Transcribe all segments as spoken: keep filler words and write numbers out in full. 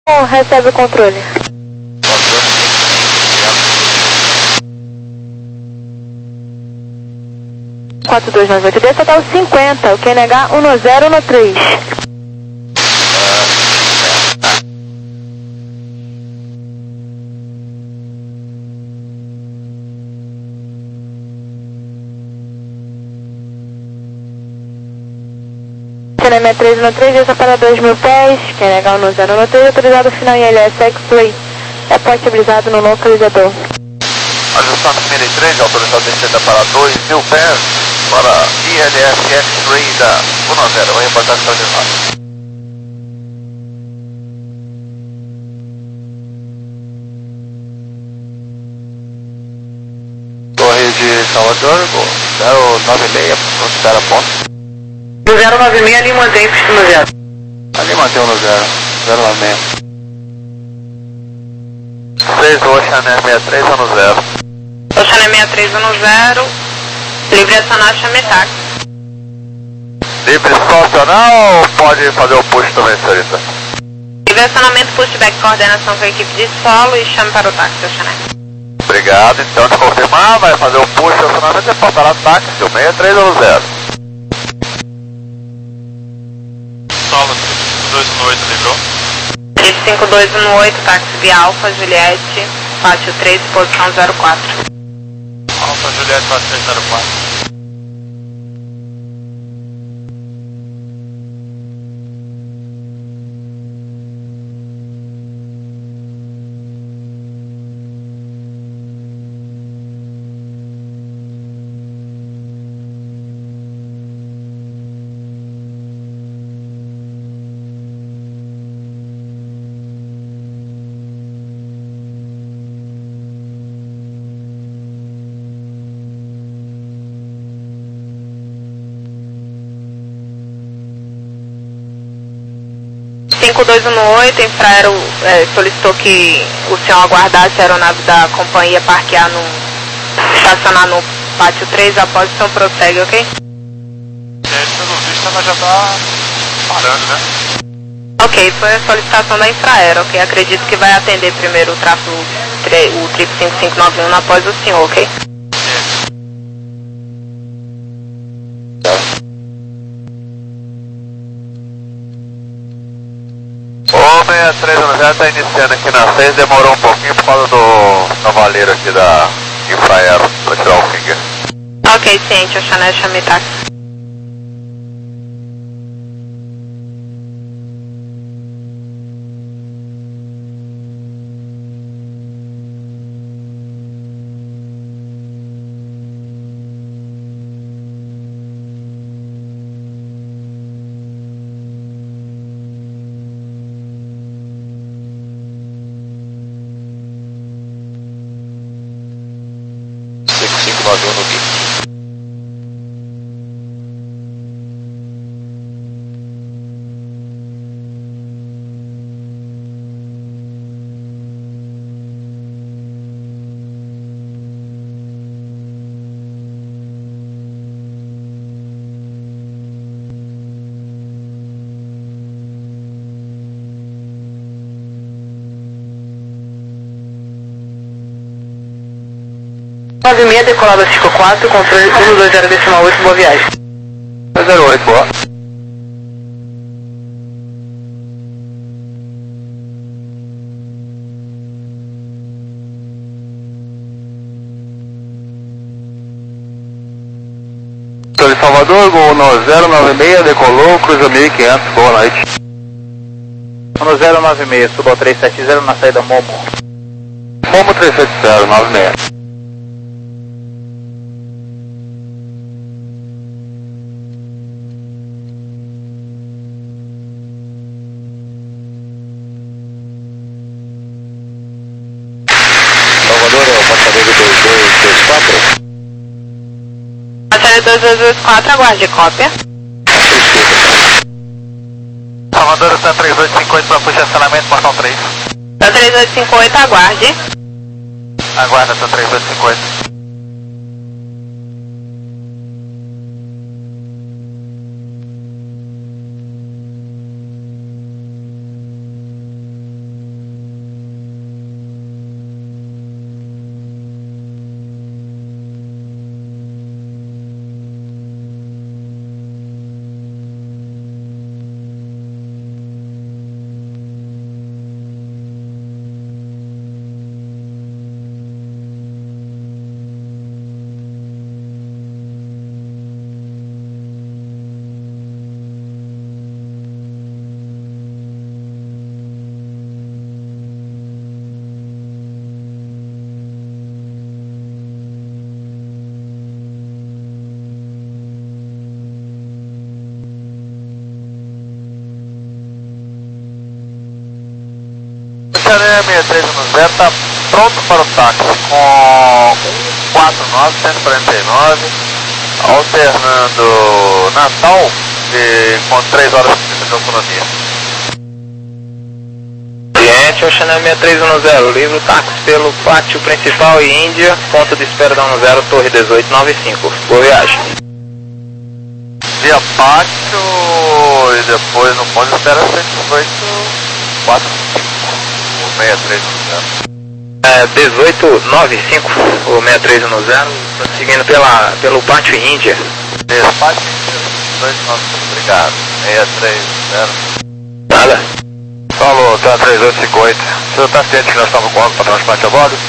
Recebe o controle. quatro dois nove oito D, total cinquenta, o Q N H um zero um três. Q N H três um três, desça para dois mil pés, Q N H um zero um três, autorizado final em L S X-Ray, é postabilizado no localizador. Ajustação trinta e três, autorizado descida para dois mil pés, para I L S X-Ray da um zero, vai reportar estação de nós. Torre de Salvador, zero nove seis, considera ponto. No zero nove seis, ali mantém no zero. Ali mantém no zero, zero nove seis. seis Ocean sessenta e três no zero. Ocean sessenta e três no zero, livre acionar, chame táxi. Livre só acionar ou pode fazer o push também, senhorita? Livre acionamento, pushback, coordenação com a equipe de solo e chame para o táxi, Ocean. Obrigado, então de confirmar, vai fazer o push acionamento e reportará táxi, sessenta e três no zero. Solo cinco dois um oito, livrou? cinco dois um oito, táxi via Alfa, Juliette, pátio três, posição zero quatro. Alfa, Juliette, pátio três zero quatro. cinco dois um oito, Infraero é, solicitou que o senhor aguardasse a aeronave da companhia parquear no, estacionar no pátio três, após o senhor prossegue, ok? É, pelo visto ela já tá parando, né? Ok, foi a solicitação da Infraero, ok? Acredito que vai atender primeiro o tráfego, o trip cinco cinco nove um após o senhor, ok? O sessenta e três no zero está iniciando aqui na seis, demorou um pouquinho por causa do cavaleiro aqui da Infraero, para tirar o finger. Ok, ciente, o Chanel chame táxi. cinco cinco nove um no B I M. nove seis, decolada cinco quatro, controle um dois zero decimal oito, boa viagem. zero oito, boa. Estou de Salvador, gol no zero nove seis, decolou, cruza mil e quinhentos, boa noite. No zero nove seis, suba ao três sete zero na saída Momo. Momo três sete zero, nove seis. Salvador é o passageiro dois dois dois quatro. Passageiro dois dois dois quatro, aguarde cópia. Salvador está três oito cinco oito para puxar acionamento, portão três. Da três oito cinco oito, aguarde. Aguarda, está três oito cinco oito. Xané seis três um zero está pronto para o táxi com um quatro nove, cento e quarenta e nove, alternando Natal e com três horas de autonomia. Cliente, o Xané seis três um zero, livre o táxi pelo pátio principal e Índia, ponto de espera da um zero, torre dezoito noventa e cinco. Boa viagem. Via pátio e depois no ponto de espera cento e dezoito, quatro cinco, seis três um zero. É, dezoito noventa e cinco, o seis três um zero, seguindo pela, pelo pátio Índia. Despátio dezoito noventa e cinco, obrigado. seis três um zero. Nada. Falou, tá três oito cinco oito. O senhor está ciente que nós estamos com algo para transporte a bordo?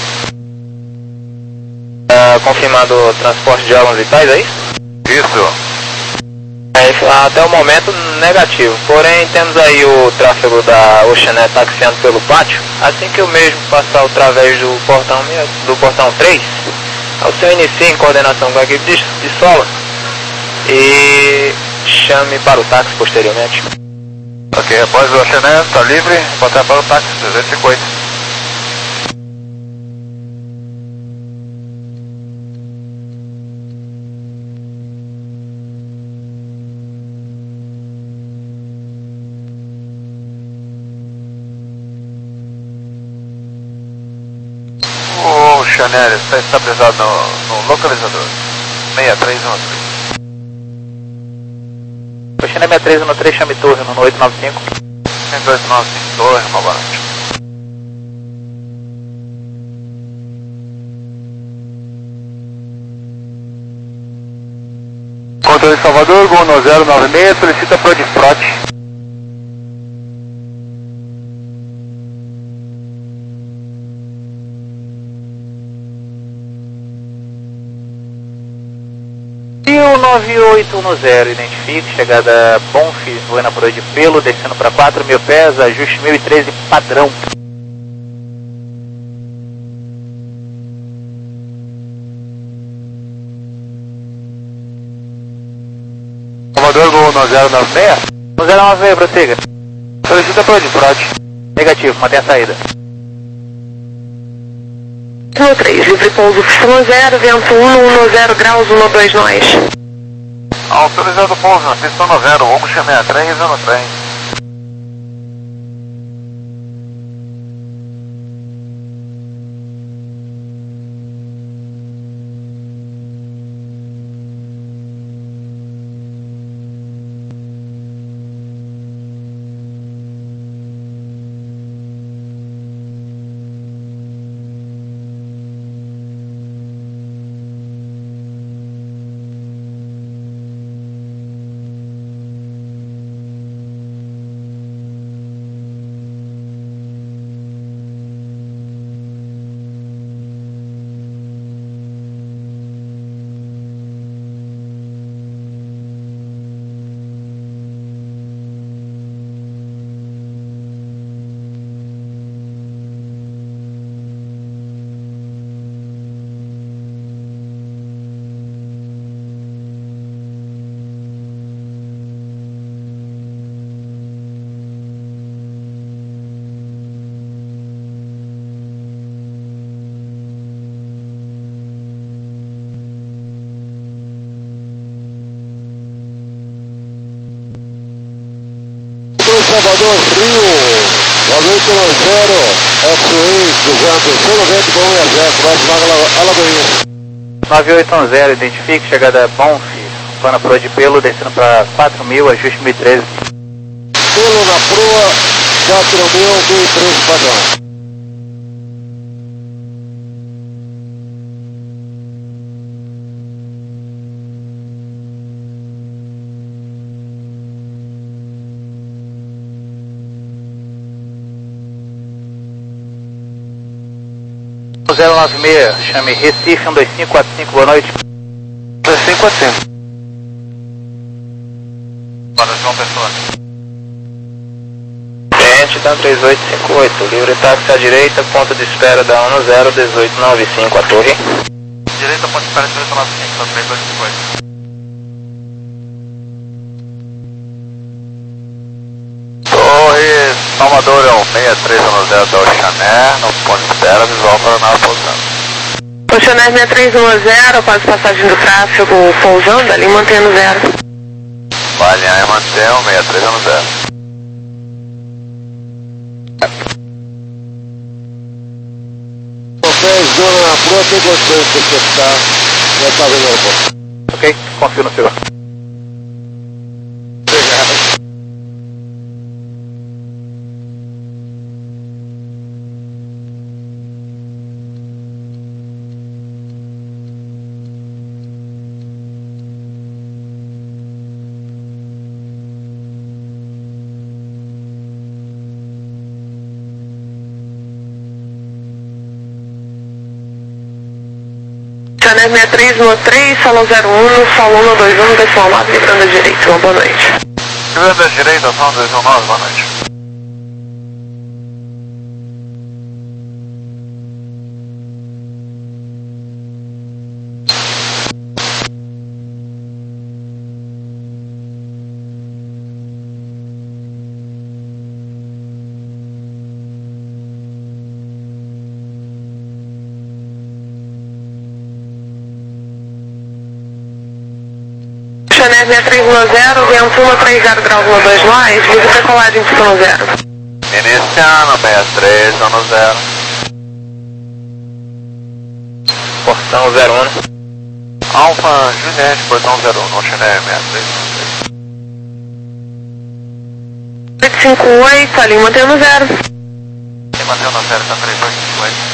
É, confirmado o transporte de órgãos vitais, é isso? Isso. É, até o momento negativo, porém temos aí o tráfego da Oceanet taxiando pelo pátio. Assim que o mesmo passar através do portão, do portão três, o senhor inicie em coordenação com a equipe de, de sola e chame para o táxi posteriormente. Ok, após o Oceanet, está livre, botar para o táxi dezoito cinquenta e oito. O Chanel está estabilizado no, no localizador seis três um três. O Chanel seis três um três, chame torre no oito nove cinco. oito nove cinco, torre, novamente. Controle Salvador, Gol no zero nove seis, solicita pro de frote. nove oito um zero, identifique, chegada Bonfi, Buena Proa de Pelo, descendo para quatro mil pés, ajuste mil e treze padrão. Salvador, Gol no zero nove seis. no zero nove seis, prossiga. Solicita pro de frote. Negativo, mantém a saída. um três, livre pouso, um zero, vento um, um zero graus, um dois nós. Autorizado pouso na pista um zero, Omo seis três um três. Salvador Frio, noventa e zero, X-Ray duzentos, cento e noventa com um exército, próximo Alagoinha. nove oito um zero, identifique, chegada Bonfi, Buena Proa de Pelo, descendo para quatro mil, ajuste mil e treze. Pelo na proa, quatro mil, mil e treze padrão. zero nove seis, chame Recife um dois cinco quatro cinco, boa noite. dois cinco quatro cinco. Para João Pessoa. Cliente da três oito cinco oito, livre táxi à direita, ponto de espera da um zero, dezoito noventa e cinco, a torre. Direita, ponto de espera dezoito noventa e cinco, da três oito cinco oito. Torre Salvador é seis três um zero da Oceanair, no ponto de espera, visual para a nave pousando. Oceanair seis três um zero, após passagem do tráfego pousando ali, mantendo zero. Vai alinhar e manter o seis três um zero. Vocês, zona na proa, tem condições de interceptar e está vendo o aeroporto. Ok, confio no senhor. Obrigado. Oceanair seis três um três, salão zero um, salão um dois um, decimal nove, livrando a direita. Uma boa noite. Livrando a direita, salão dois um nove, boa noite. Oceanair seis três um zero, vento um três zero grau dois mais, livre decolagem Y zero. Iniciando seis três um zero. Portão zero um. Alfa Juliette, portão zero um, Oceanair seis três um três. oito cinco oito, ali mantendo zero. E mantendo zero, tá três oito cinco oito.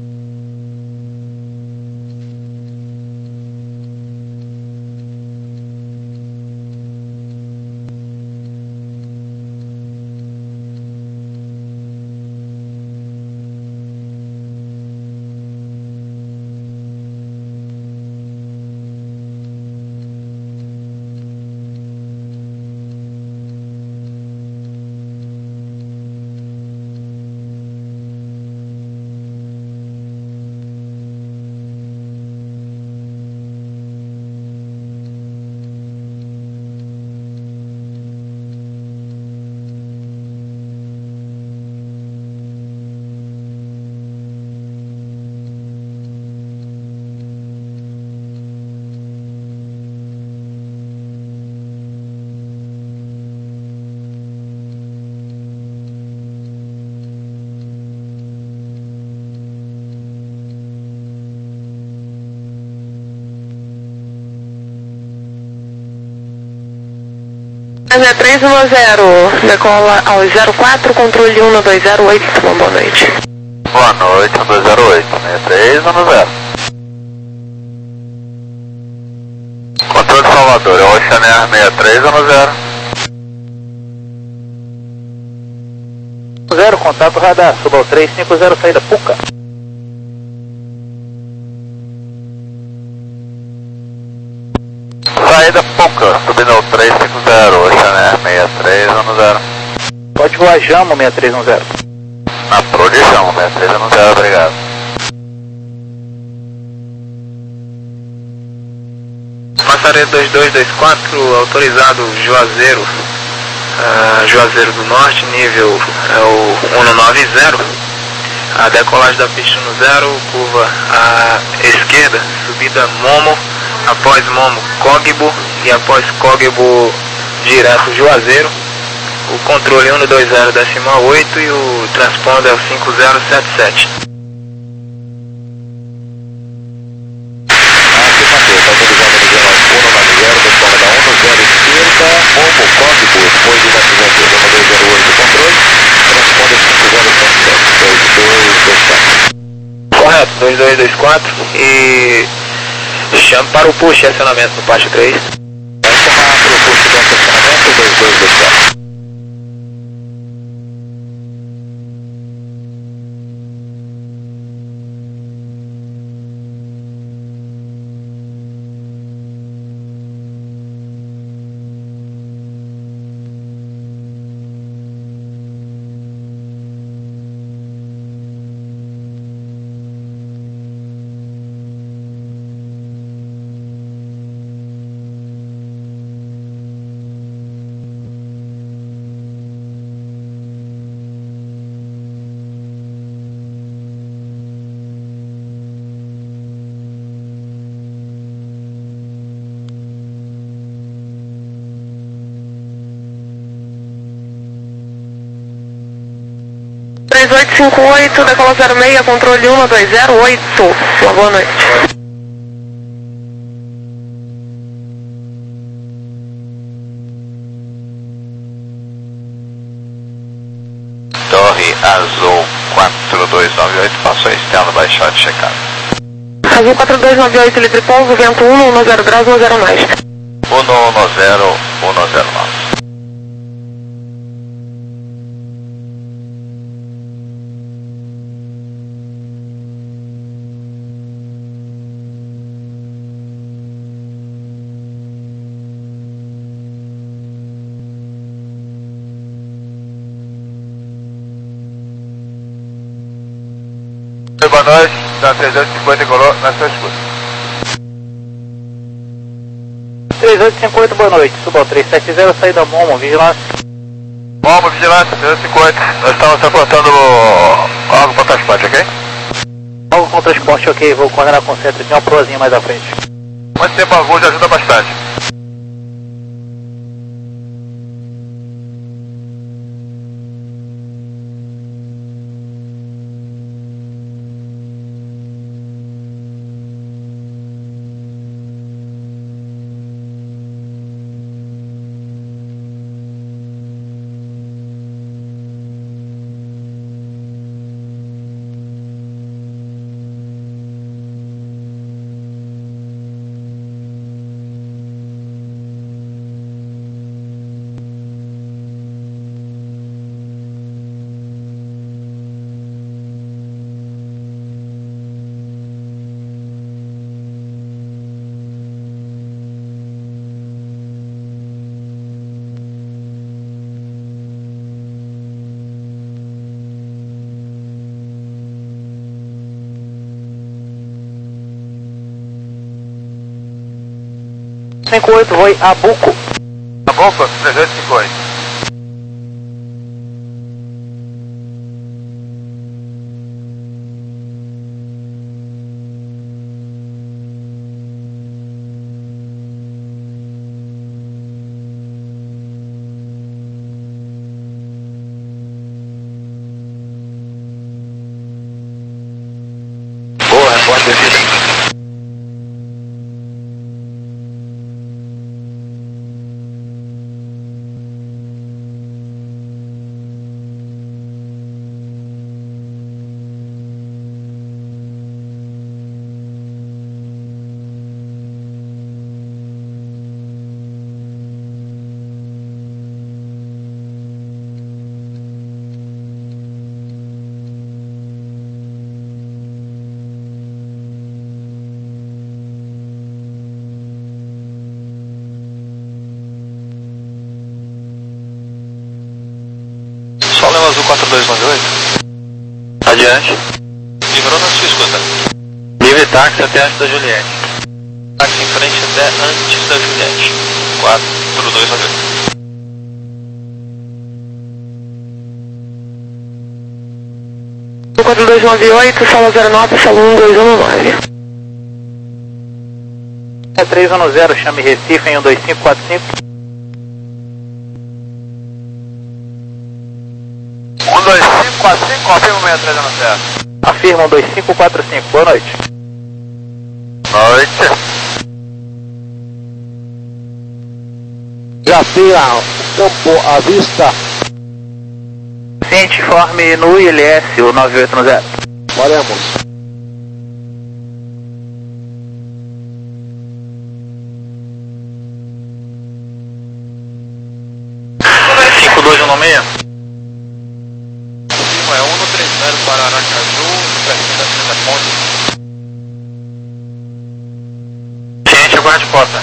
seis três um zero, decola ao zero quatro, controle um dois zero oito, boa noite. Boa noite, um dois zero oito, seis três um zero. Controle de Salvador, é o Oceanair seis três um zero. Zero, contato radar, suba ao três cinco zero, saída Puca. Saída Puca, subindo ao três cinco zero, Oceanair seis três um zero. Pode voar Jamo seis três um zero. Na Pro de Jamo, seis três um zero, obrigado. Passaredo dois dois dois quatro, autorizado Juazeiro, uh, Juazeiro do Norte, nível é o cento e noventa. A decolagem da pista no zero, curva à esquerda, subida Momo, após Momo Cogbo e após Cogbo direto Juazeiro. O controle cento e vinte decimal oito e o transponder é o cinco zero sete sete. Correto, dois dois dois quatro e chame para o push de acionamento no pátio três. Vai chamar para o push de acionamento dois dois dois quatro. oito cinco oito, decola zero seis, controle um dois zero oito. Uma boa noite. Torre Azul quatro dois nove oito, passou externo, baixado, checado. Azul quatro dois nove oito, livre pouso, vento um, um zero graus, um zero nove. um um zero, um zero nove. Boa noite, da trezentos e cinquenta colou na sua escuta. três oito cinco oito, boa noite, suba ao três sete zero, saída Momo, vigilância. Momo, vigilância, trezentos e cinquenta, nós estamos transportando algo para transporte, ok? Algo com transporte, ok, vou coordenar com o centro, tem uma proazinha mais à frente. Muito tempo a voo já ajuda bastante. cinco oito, Voi Abuco. Abuco, trezentos e cinquenta. Boa, repórter descida. Azul quatro dois nove oito. Adiante. Livrou na sua escuta. Livre táxi até antes da Juliette. Táxi em frente até antes da Juliette. quatro dois nove oito. quatro dois nove oito, sala zero nove, sala um dois um nove. É três um zero, chame Recife em um dois cinco quatro cinco. um dois cinco quatro cinco, confirma seis três um zero. Afirma um dois cinco quatro cinco, boa noite. Noite. Já tenha o campo à vista. Ciente, informe no I L S, o nove oito zero. Faremos. cinco dois um seis. É um no três zero para Aracaju, pertinho da frente da ponte. Ciente, aguarde cota.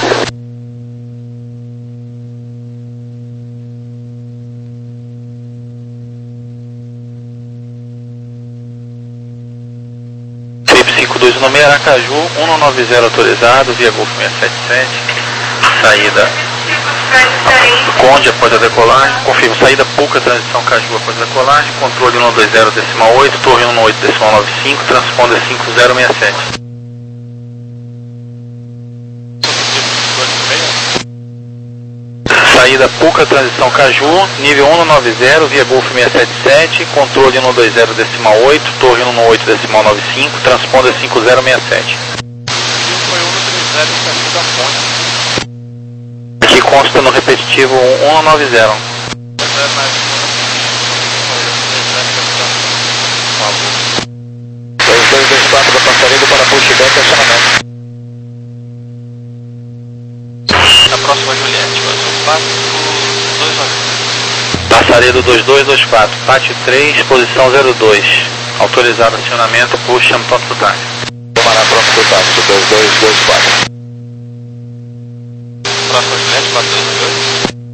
cinco dois um seis, Aracaju, um nove zero autorizado, via Golf seiscentos e setenta e sete, saída Conde após a decolagem, confirmo, saída Puca, transição Caju após a decolagem, controle um dois zero decimal oito, torre um oito decimal nove cinco, transponder cinco zero seis sete. Saída saída Puca, transição Caju, nível um nove zero, via Golf seiscentos e setenta e sete, controle um dois zero decimal oito, torre um oito decimal noventa e cinco, transponder cinco zero seis sete. Foi um três zero em caminho da ponte. Aqui consta no repetitivo um nove zero. Mas é mais dois dois dois quatro da Passarelo para pushback e acionamento. A próxima Juliette, Azul quatro dois nove. Passaredo dois dois dois quatro, Pátio três, posição zero dois. Autorizado acionamento por Champton do táxi. Tomará próximo do táxi, dois dois dois quatro. Próxima Juliette, quatro dois nove oito.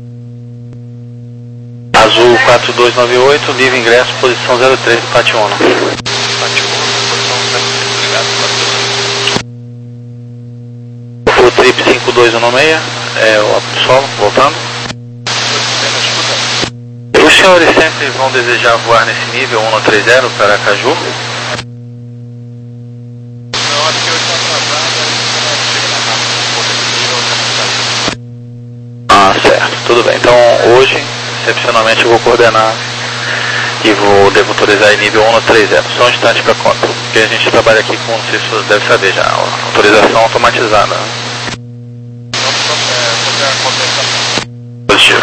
Azul quatro dois nove oito, livre ingresso, posição zero três do Pátio um. Pátio um, posição zero três, obrigado, quatro dois nove oito. O trip cinco dois um seis, é o solo, voltando. Os senhores sempre vão desejar voar nesse nível um três zero para Caju? Não, acho que eu estou atrasado, aí chega na Ah, certo, tudo bem. Então hoje, excepcionalmente, eu vou coordenar e vou, devo autorizar em nível um três zero. Só um instante para conta, porque a gente trabalha aqui com, não sei se você deve saber já, autorização automatizada. Positivo.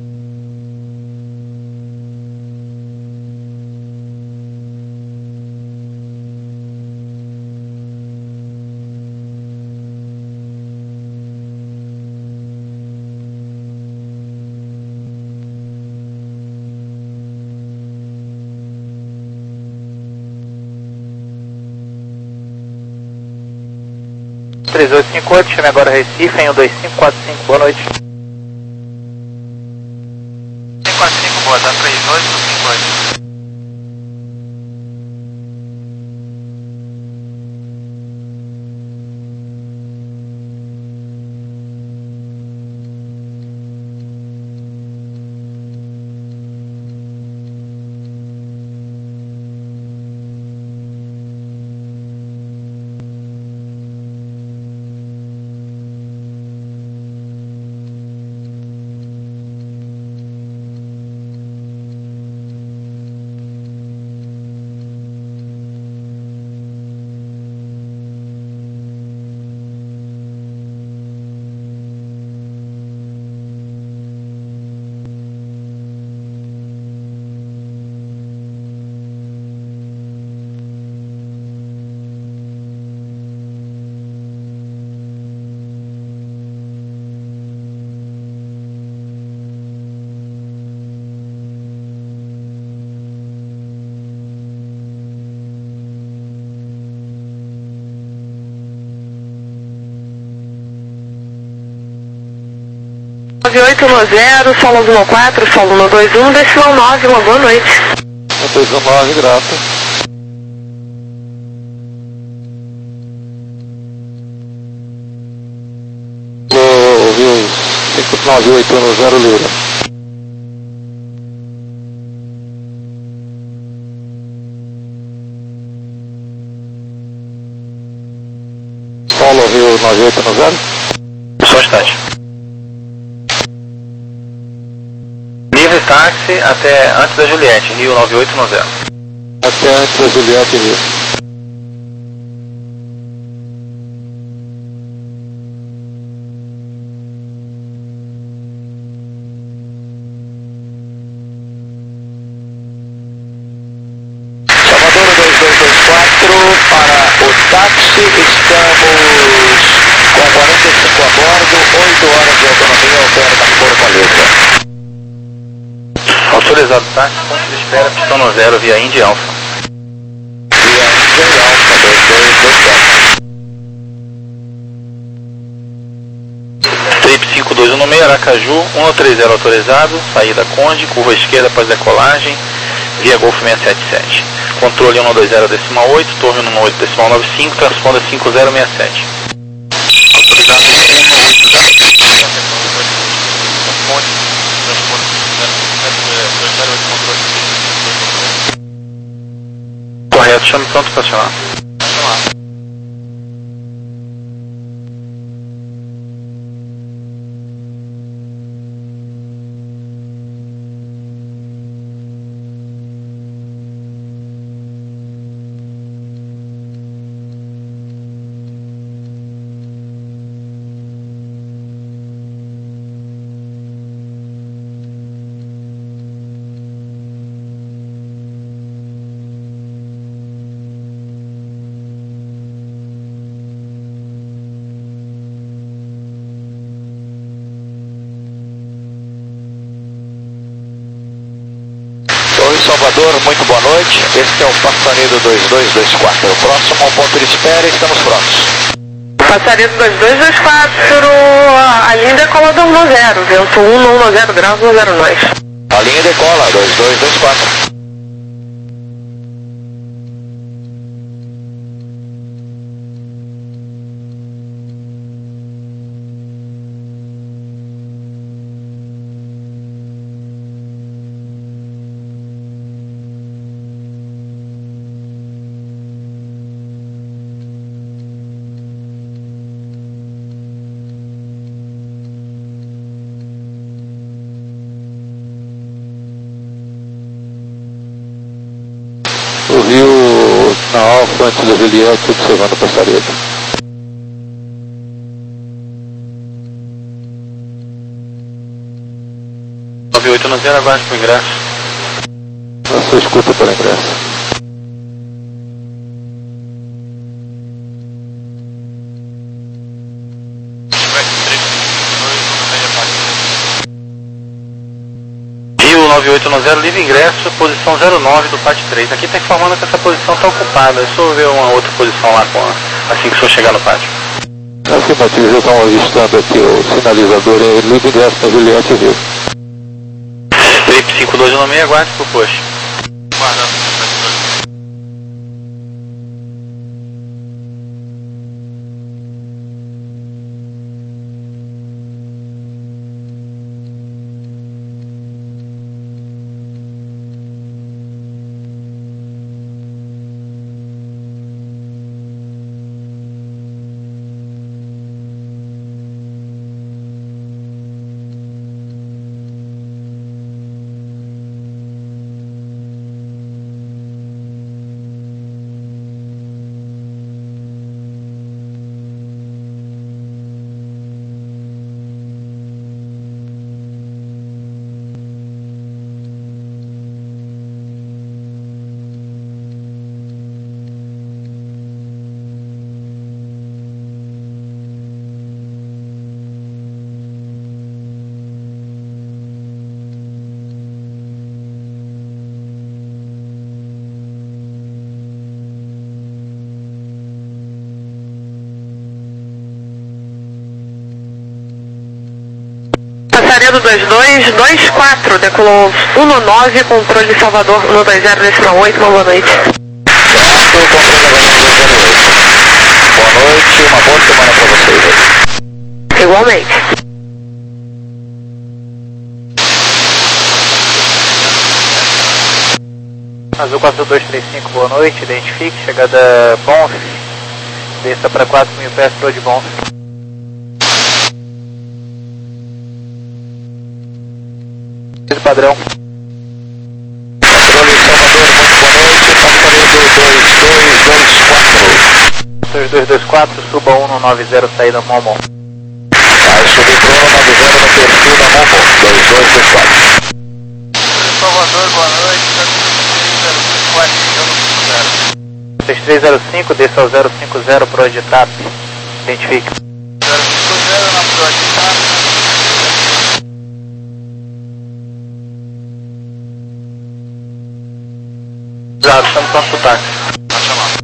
três oito cinco oito, chame agora Recife em um dois cinco quatro cinco, boa noite. cinco quatro cinco, boa, tá três oito cinco oito. nove oito um zero, solo um quatro, solo um dois um, decimal nove, uma boa noite. um dois um nove, grato. Ouviu cinco nove oito um zero, Lira. Solo, ouviu nove oito um zero? Só um instante. Livre táxi até antes da Juliette, Rio nove oito um zero. Até antes da Juliette, Rio. Salvador dois dois dois quatro para o táxi, estamos com quarenta e cinco a bordo, oito horas de autonomia, opera da Foro Paleta. Autorizado táxi, ponto de espera, pistão no zero, via Indy Alpha. Via Indy Alpha dois dois dois quatro. Trip cinco dois um seis, Aracaju, um três zero autorizado, saída Conde, curva esquerda após decolagem, via Golf seiscentos e setenta e sete. Controle um dois zero decimal oito, torre um oito decimal noventa e cinco, transponder cinco zero seis sete. Autorizado um oito zero. Correto, chame pronto para acionar. Salvador, muito boa noite. Esse é o Passaredo dois dois dois quatro. Próximo ao ponto de espera, estamos prontos. Passaredo dois dois dois quatro, a linha decola do um zero, vento um no zero graus, um zero nós. A linha decola, dois dois dois quatro. O Rio na Alfa, antes da Juliette, observando o Passaredo. nove oito no zero, aguarde para o ingresso. Nossa escuta para o ingresso. Rio nove oito no zero, livre ingresso, posição zero nove do P A T três. Aqui está informando que essa posição está ocupada. É só ver uma outra posição lá com a, assim que o senhor chegar no pátio. Afirmativo, já estão avistando aqui o sinalizador é livre ingresso na Juliette Rio. Trip cinco dois no meio, aguarde por push. Guardando. Passaredo dois dois dois quatro, decolou um nove, controle Salvador um dois zero, decimal oito, uma boa noite. Certo, controle Boa noite, uma boa semana para vocês. Igualmente. Azul quatro dois três cinco, boa noite, identifique, chegada Bonf, desça para quatro mil pés pro de Bonf. Padrão. Controle Salvador, muito boa noite, Passaredo dois dois dois quatro. dois dois dois quatro, suba um no nove zero, saída Momo. Vai subir para o nove zero no perfil da Momo, dois dois dois quatro. Salvador, boa noite, três três zero cinco, desça ao zero cinco zero, pro de TAP, identifique. zero cinco zero na Pro de TAP. Exato, estamos prontos para o táxi. Pode chamar.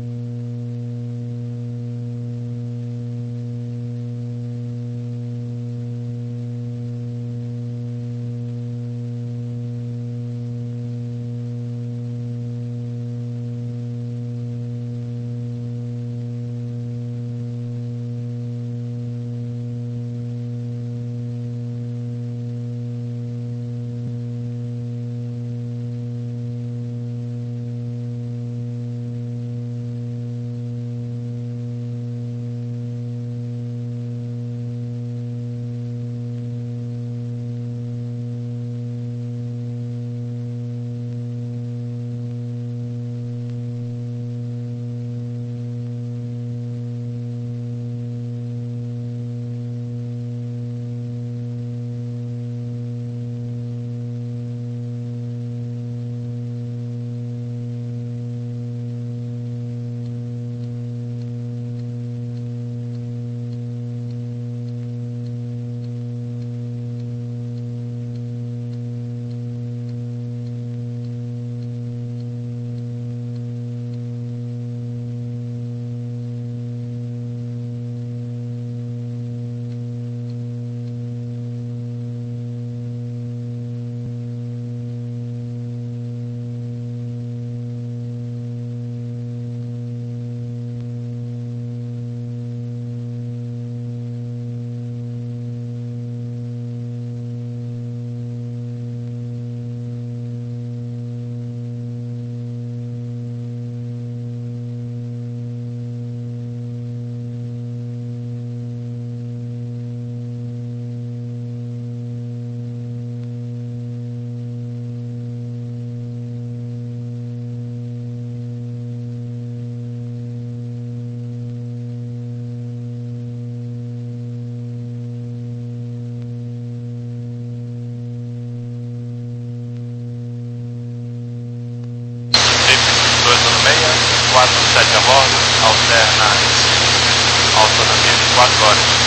quatro sete a bordo, alterna Recife, autonomia de quatro horas.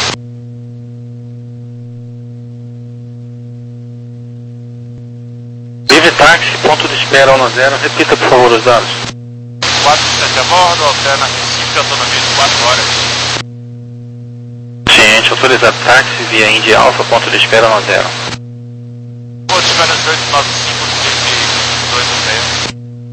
Livre táxi, ponto de espera um zero, repita por favor os dados. quatro sete a bordo, alterna Recife, autonomia de quatro horas. Ciente, autorizado táxi via Indy Alpha, ponto de espera um zero. Ponto de espera oito nove cinco, dois um seis.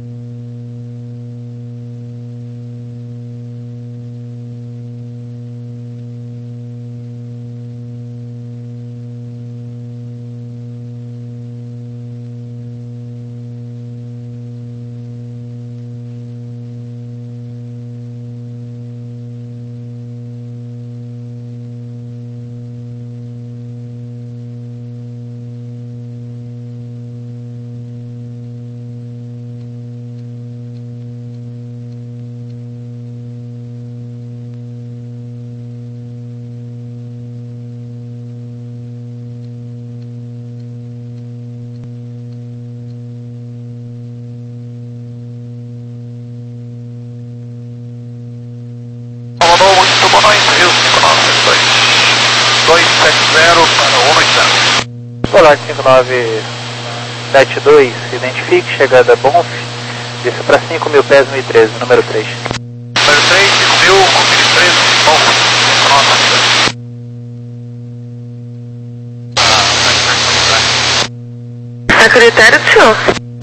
Comandou, muito boa noite, Rio cinco nove dois dois sete zero para o oitenta. Olá, cinco nove sete dois, identifique, chegada Bonf, isso para cinco mil pés, mil e treze, número três. Número três, cinco mil, confere treze, bom, cinco nove sete dois. A critério do senhor.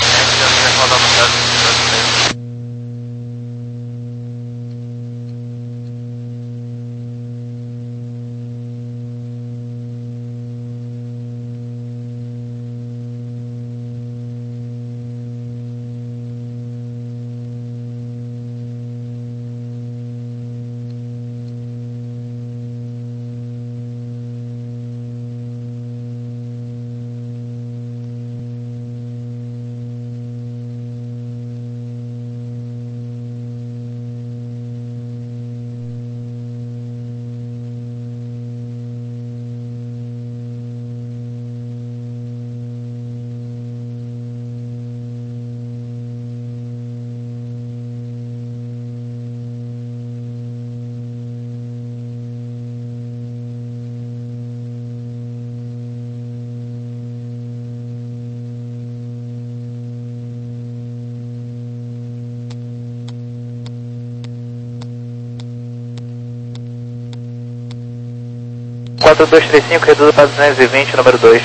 quatro dois três cinco, reduza para duzentos e vinte, número dois.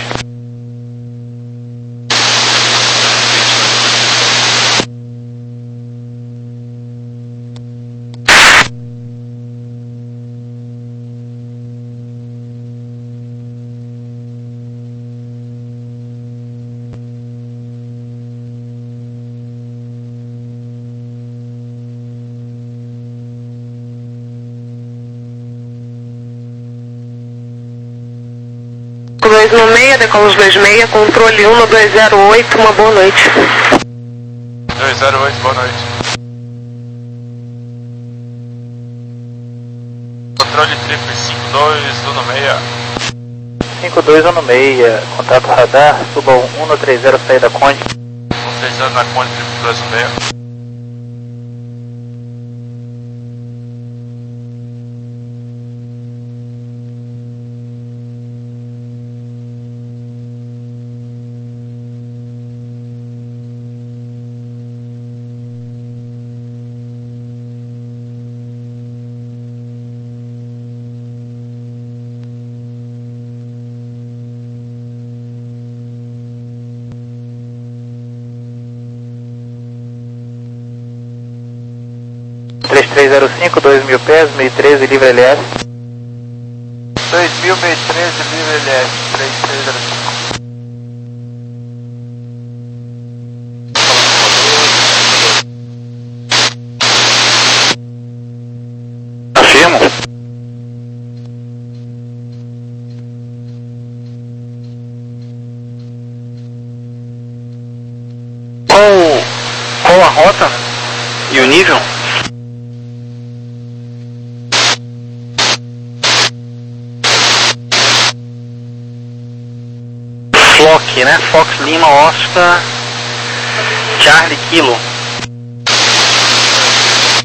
dois um seis, decolos dois seis, controle um dois zero oito, uma boa noite. dois zero oito, boa noite. Controle triplo cinco dois um seis. cinco dois um seis, contato radar, suba um três zero, saída Conde. um três zero na Conde, triplo dois um seis. três três zero cinco, dois mil pés, mil e treze, livre L S. dois mil, mil e treze, livre L S, três três zero cinco. Afirmo. Qual, qual a rota e o nível? Flock, né? Fox Lima Oscar Charlie Kilo.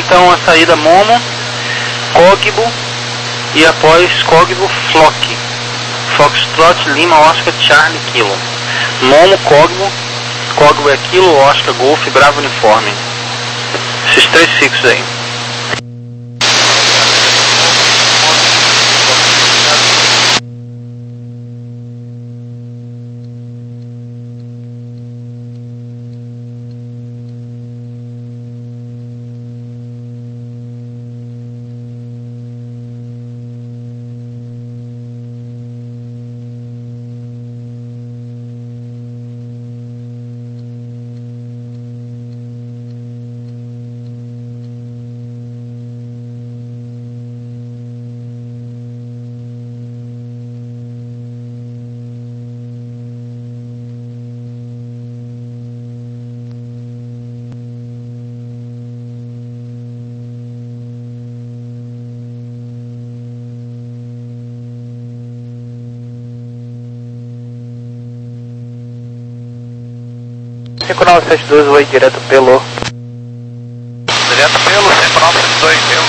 então a saída Momo, Cogbo e após Cogbo, Flock. Foxtrot, Lima, Oscar, Charlie, Kilo. Momo, Cogbo, Cogbo é Kilo, Oscar, Golf, Bravo, Uniforme. Esses três fixos aí. cinco nove sete dois, vou ir direto pelo. Direto pelo cinco nove sete dois, pelo.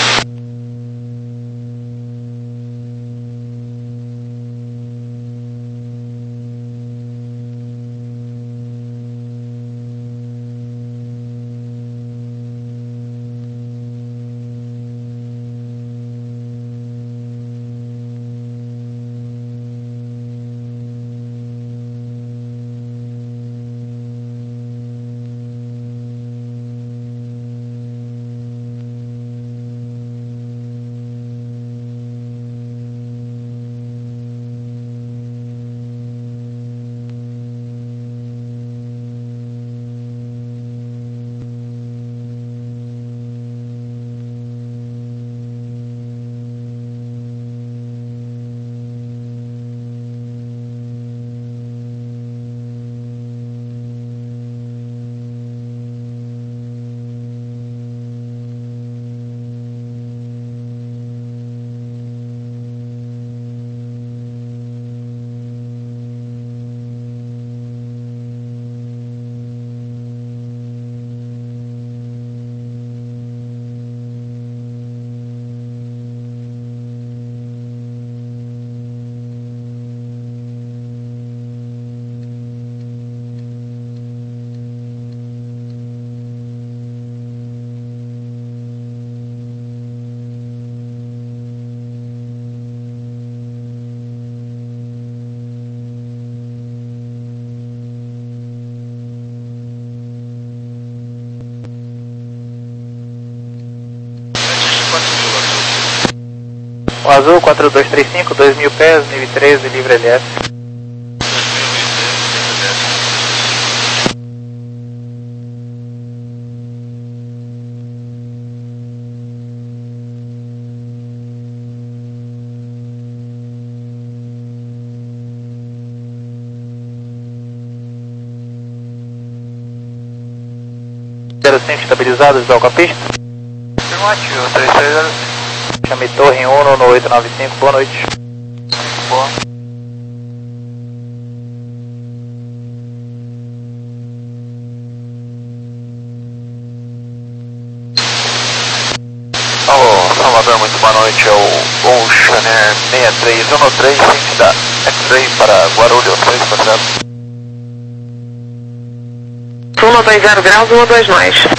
O azul quatro dois três cinco, dois mil pés, nível treze, livre L S. zero cinco estabilizados, desloca a pista. Afirmativo, três três zero cinco. Chame Torre Uno no oito nove cinco, boa noite. Boa. Alô, Salvador, muito boa noite. É o Ocean Air seis três um três, ciente da X-Ray para Guarulhos, três quadrado. um dois zero graus, um dois nós.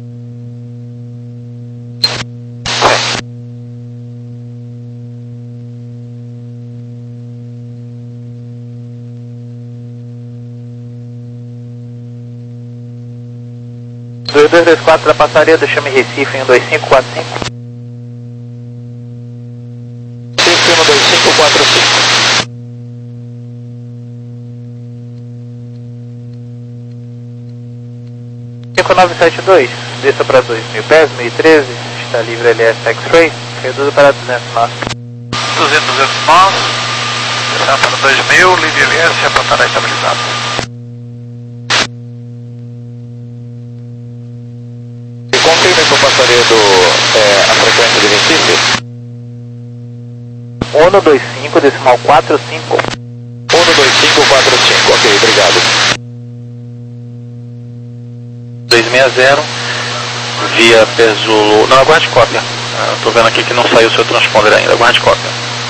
dois dois dois quatro da passaria do Chame Recife em um dois cinco quatro cinco. Recife um dois cinco quatro cinco. cinco nove sete dois, desça para dois mil pés, mil e treze, está livre L S X-Ray, reduza para duzentos nós. duzentos, duzentos nós. Descendo para dois mil, livre L S, reportará estabilizado. Confirme com o passaredo é, a frequência de Recife. um dois cinco, decimal quatro cinco. um dois cinco quatro cinco, ok, obrigado. dois seis zero, via Pesulo. Não, aguarde cópia. Eu tô vendo aqui que não saiu o seu transponder ainda, aguarde cópia.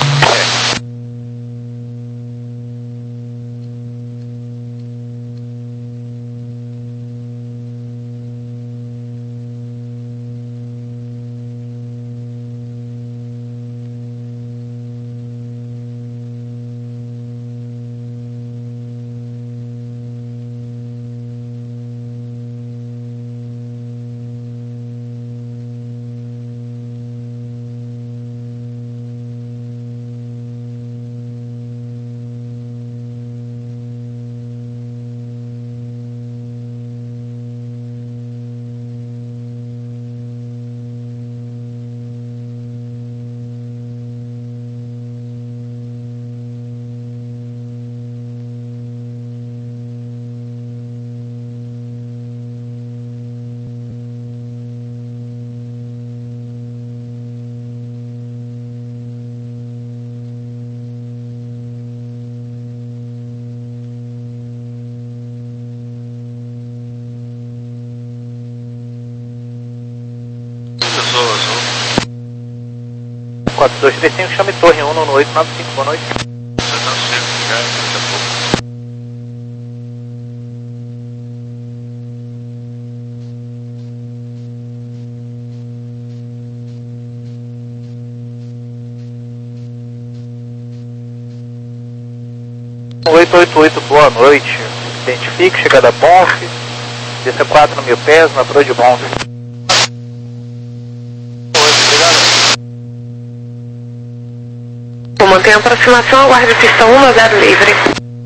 quatro dois três cinco, chame torre um no oito nove cinco, boa noite. oito oito oito, boa noite. Identifique, chegada Bonf, desça quatro mil pés, na Pro de Bonf. Mantém a aproximação, aguarde pista um no zero livre.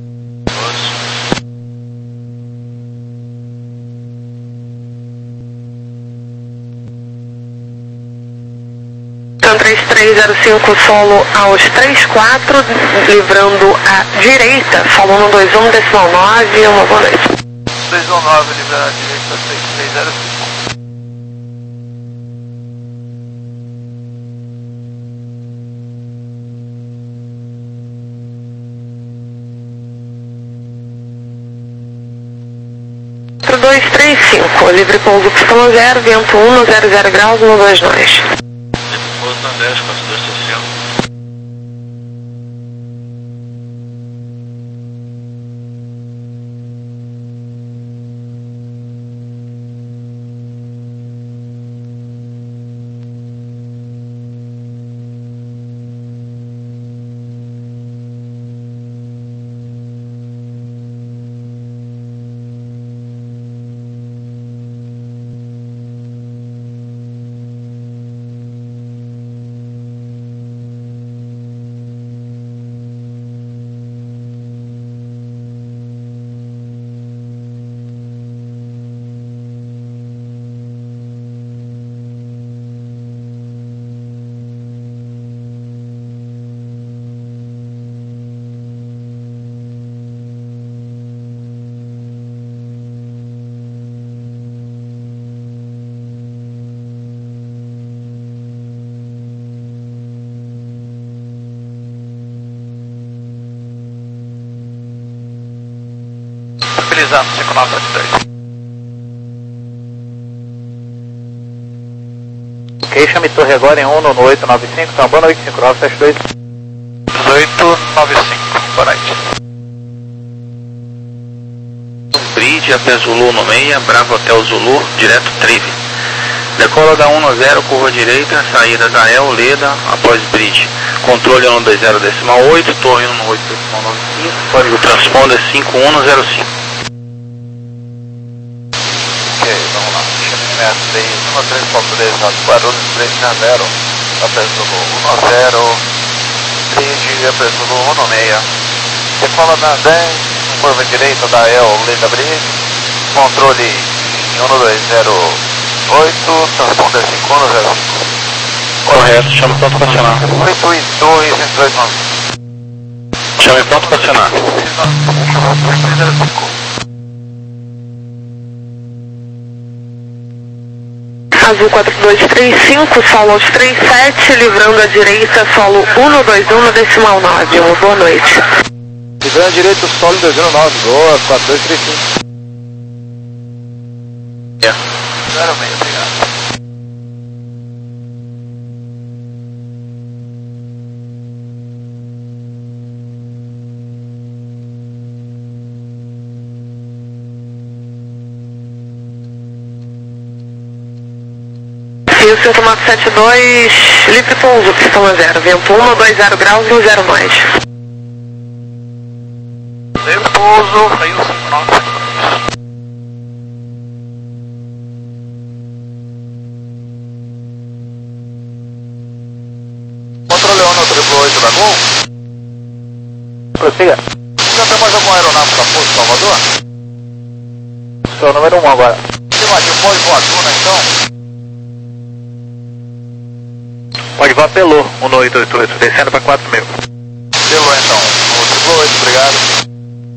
Então três três zero cinco, solo aos três quatro, livrando a direita, solo um dois um, decimal nove, uma boa noite. três um nove, livrando a direita, três três zero cinco. dois três cinco, livre pouso pistão zero, vento um no zero zero graus, um dois nós. Livre pouso na dez, quatro dois três cinco. Estabilizando, cinco nove sete dois. Ok, chame torre agora em um no oito nove cinco, então boa noite, cinco nove sete dois. oito nove cinco, boa noite. Bridge, A P Zulu no meia, Bravo Hotel Zulu, direto Trive. Decola da um no zero, curva direita, saída da El, Leda, após Bridge. Controle um dois zero decimal oito, torre um no oito decimal nove cinco, código transponder cinco um no zero cinco. Ok, vamos lá. Chame três um três ponto três, Guarulhos três zero, A P Zulu um no zero, Bridge, A P Zulu um no meia. Decola da dez, curva direita da El, Leda Bridge, controle um no dois zero oito, transponder cinco um no zero cinco. Correto, chame pronto para acionar. oito e dois, cento e dois nove. Chame pronto para acionar. Azul quatro dois três cinco, solo aos três sete, livrando a direita, solo um no dois um no decimal nove, uma boa noite. Livrando a direita, solo dois um nove, boa, quatro dois três cinco. É. zero seis, obrigado. cinco nove sete dois, livre pouso, pistão a zero, vento um, dois zero graus e um zero mais. Livre pouso, Rio cinco nove sete dois. Controle Leona, triplo oito da Gol. Prossiga. Já tem mais alguma aeronave para Porto Salvador? Sou o número um agora. Imagina, pode voar Duna então? Pode voar Pelô, um oito oito oito, descendo para quatro mil. Pelo então, no triplo oito, obrigado.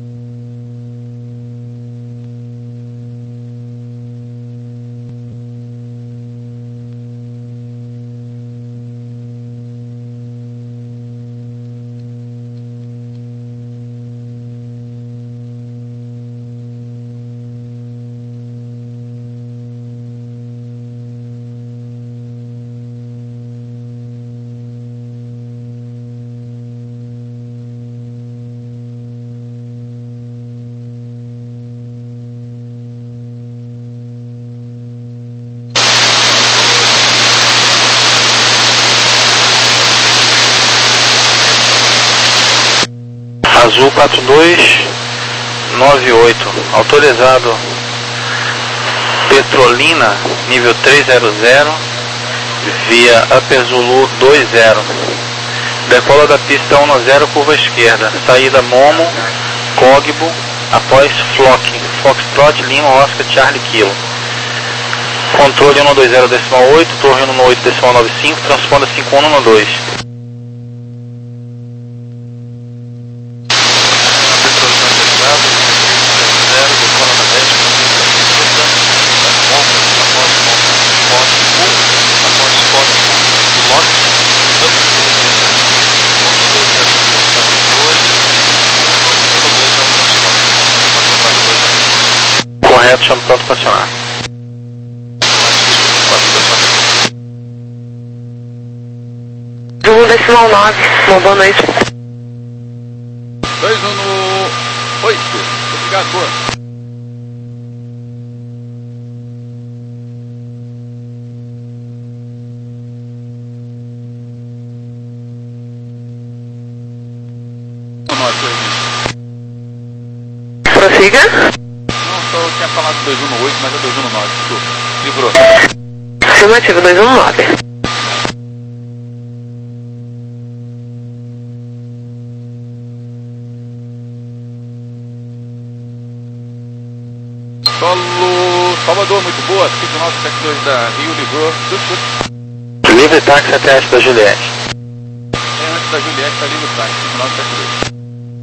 Azul quatro dois nove oito, autorizado Petrolina, nível trezentos, via Upper Zulu dois zero. Decola da pista um zero, curva esquerda, saída Momo, Cogbo, após Flock, Foxtrot, Lima, Oscar, Charlie Kilo. Controle um dois zero decimal oito, torre um oito decimal nove cinco, transponda cinco um um dois. Correto, chamo pronto para acionar. um decimal nove, uma boa noite. dois um no oito, obrigado. Prossiga. Não, só eu tinha falado dois um no oito, mas é dois um no nove, desculpa. Livrou. Afirmativo, dois um nove. Solo Salvador, muito boa, cinco nove sete dois da Rio, livrou, tudo, tudo. Livre táxi até antes da Juliette. É, antes da Juliette tá livre táxi, cinco nove sete dois.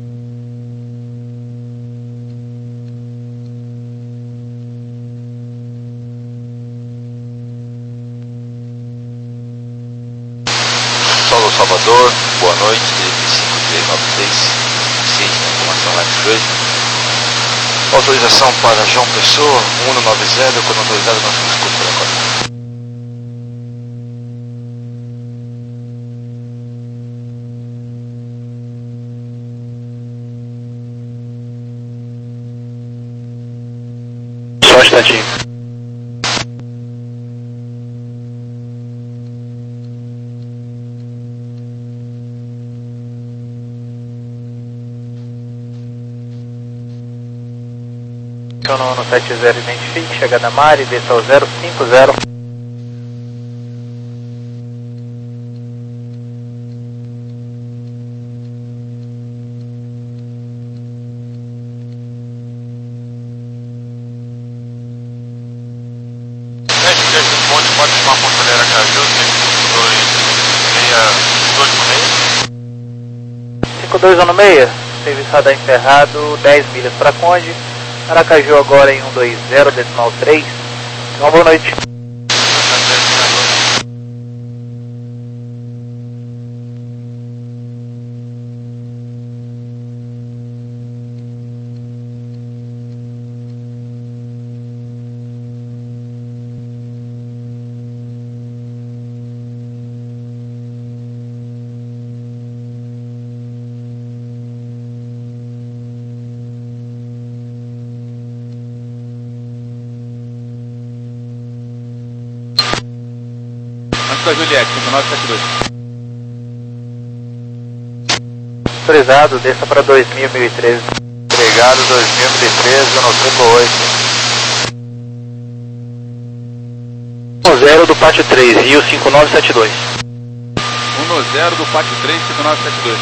Solo Salvador, boa noite, cinco três nove três, ciente da informação X-Ray. Autorização para João Pessoa, um um nove zero, quando autorizado não se desculpa por agora. Só um instantinho. No sete zero, identifique, chegada Mari, desça ao zero cinco zero. Pode chamar a Ponte Aracaju, cinco dois um seis, serviço radar encerrado, dez milhas para Conde. Aracaju agora em um dois zero decimal três. Uma boa noite. da Juliette, cinco nove sete dois. Autorizado, desça para dois mil, mil e treze. Obrigado, dois mil, mil e treze, no triplo oito. zero do pátio três, Rio cinco nove sete dois. um zero do pátio três, cinco nove sete dois.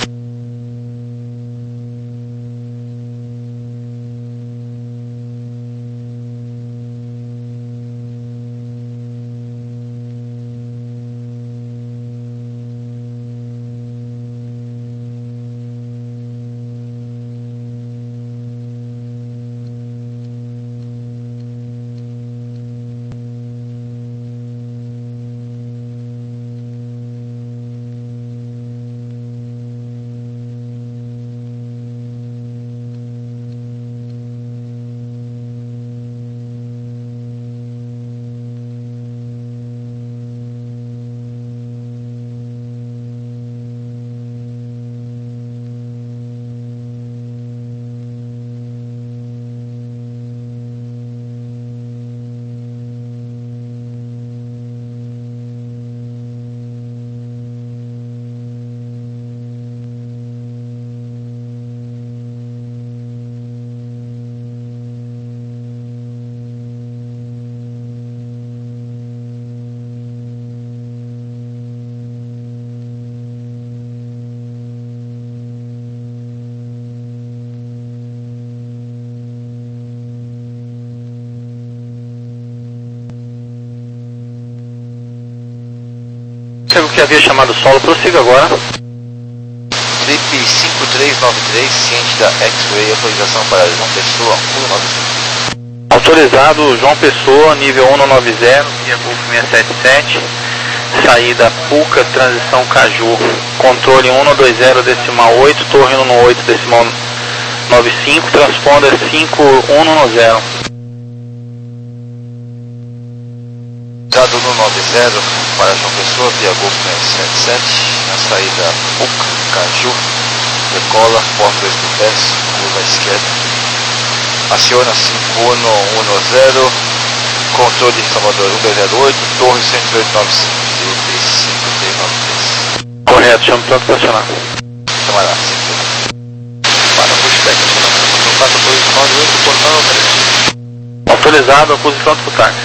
O que havia chamado solo, prossiga agora. Trip cinco três nove três, ciente da X-Ray, autorização para João Pessoa, um nove cinco. Autorizado, João Pessoa, nível um nove zero, via Golf seiscentos e setenta e sete, saída Puca, transição Caju, controle um dois zero decimal oito, torre um oito decimal nove cinco, transponder cinco um zero. Dado no nove zero para João Pessoa, via Golf seiscentos e setenta e sete, na saída Puca, Caju, decola, porta dois mil pés, curva à esquerda. Aciona cinco um um zero, controle de Salvador um dois zero oito, torre cento e oito nove cinco, D P cinco três nove três. Correto, chama o plano estacionar. Chama lá, cinco. Para pushback, acionação quatro dois nove oito, portão três. Autorizado, acuse pronto pro táxi.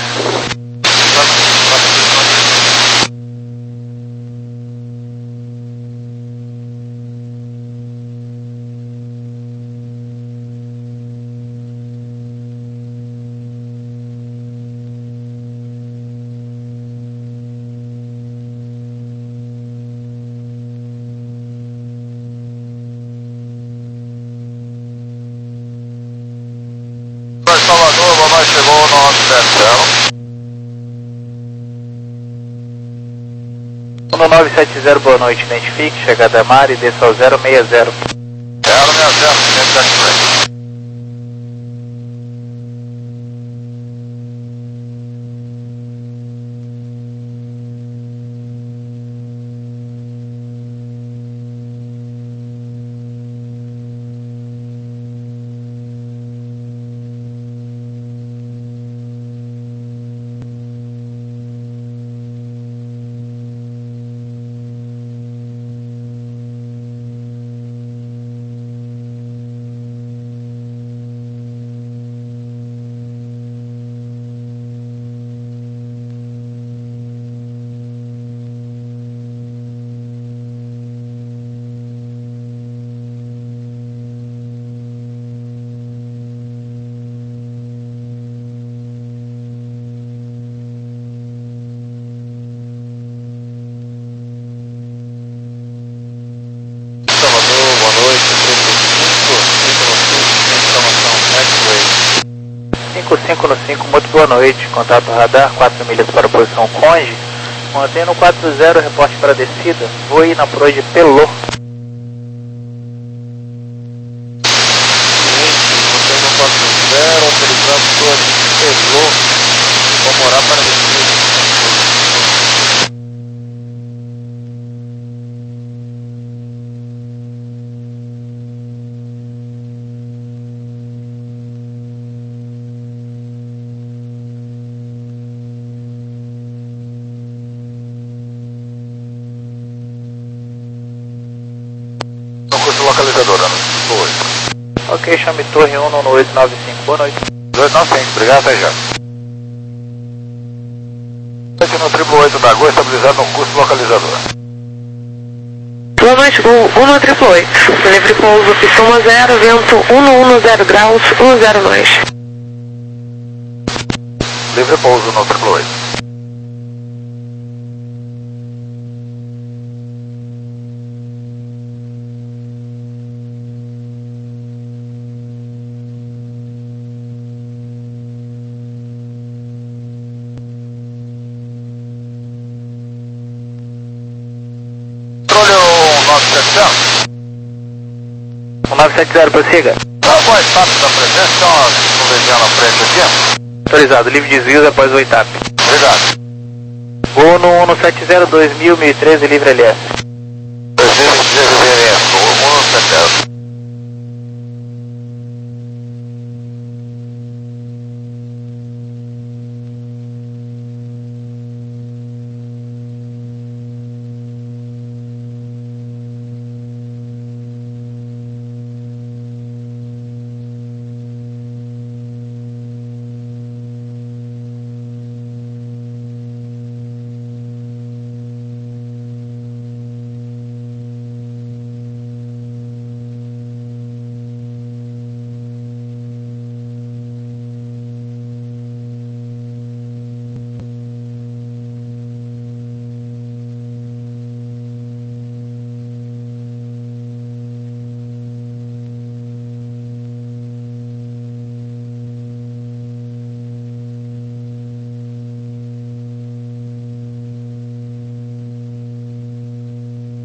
Salvador, boa noite, chegou no nosso tercel. um nove sete zero, boa noite, identifique, chegada a mar e desça ao zero seis zero. zero seis zero, dentro da X-Ray. cinco cinco no cinco, muito boa noite, contato radar, quatro milhas para a posição Conge, mantendo quatro zero, reporte para a descida, voe na proa de Pelô. Mantendo quatro zero, autorizando proa de Pelô, vou morar para a descida. Ok, chame torre um no oito nove cinco, boa noite. dois nove cinco, obrigado, até já. Aqui no triplo oito da Gol, estabilizado no curso localizador. Boa noite, Gol um no triplo oito. Livre pouso, pista um zero, vento um no zero graus, um zero nós. Livre pouso no triplo oito. um nove sete zero, prossiga. Dá o voz rápido da presença, tem uma nuvenzinha na frente aqui. Autorizado, livre desvios após o oitavo. Obrigado. Voo no um sete zero dois mil, mil e treze, livre L S.